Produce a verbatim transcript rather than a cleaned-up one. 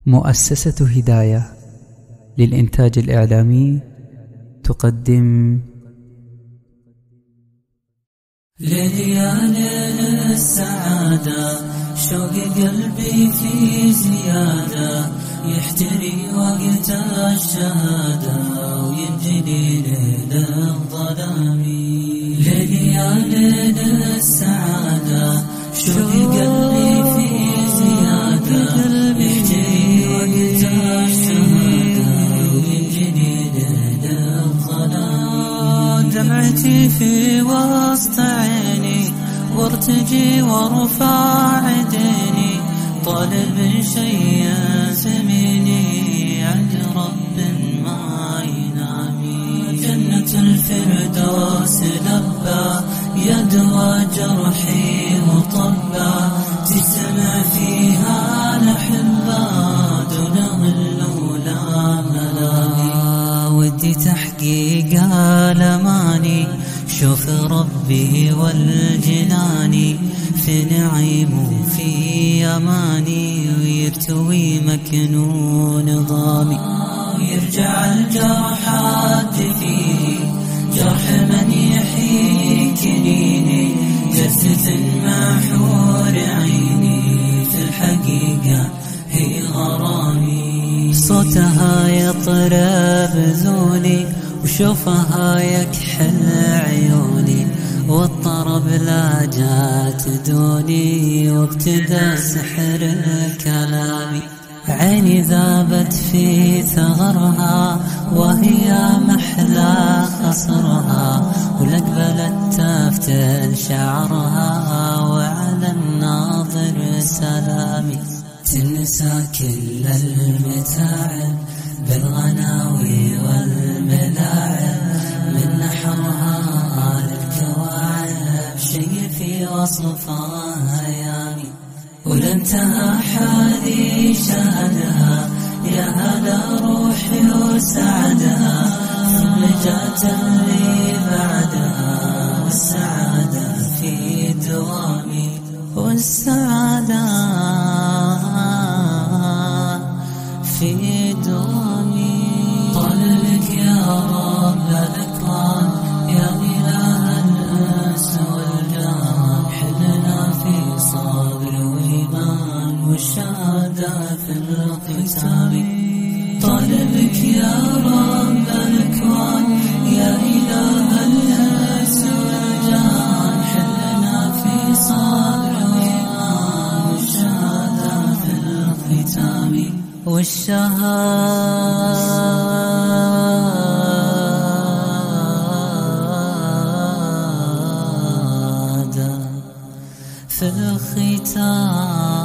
مؤسسة هداية للإنتاج الإعلامي تقدم لليال السعادة شوق قلبي في زيادة يحتري وقت الشهادة وينجلي ليل الظلام. لليال السعادة شوق قلبي في زيادة يحتري وقت الشهادة وينجلي ليل الظلام. دمعتي في وسط عيني وارتجي وارفع ديني طالب شيء زميني عند رب ما ينامي. جنة الفردوس لبى يدوى جرحي وطبى تسمع فيها الأحبة دون ظل ولا ملامي. ودي تحقيق الأماني شوف ربي والجناني في نعيم وفي أماني ويرتوي مكنون ضامي. ويرجع الجرحات فيه جرح من يحيي كنيني جثة محور عيني في الحقيقة هي غرامي. صوتها يطرب ذولي وشوفها يكحل عيوني والطرب لا جات دوني وابتدى سحر الكلام. عيني ذابت في ثغرها وهي محلى خصرها ولقبلت تفتل شعرها وعلى الناظر سلامي. تنسى كل المتاعب بالغناوي والملاعب من نحرها للكواعب شي في وصفها يامي. ولانتهى حالي شهدها يا هلا روحي وسعدها ثم جات اللي بعدها والسعادة في دوامي. والسعادة في دوامي. طالبك يا رب الأكرام يا إله الأنس والجان حلنا في صبر وإيمان والشهادة في الختام. طالبك يا رب الأكرام يا إله الأنس والجان حلنا في صبر وإيمان والشهادة في الختام. والشهادة في الختام.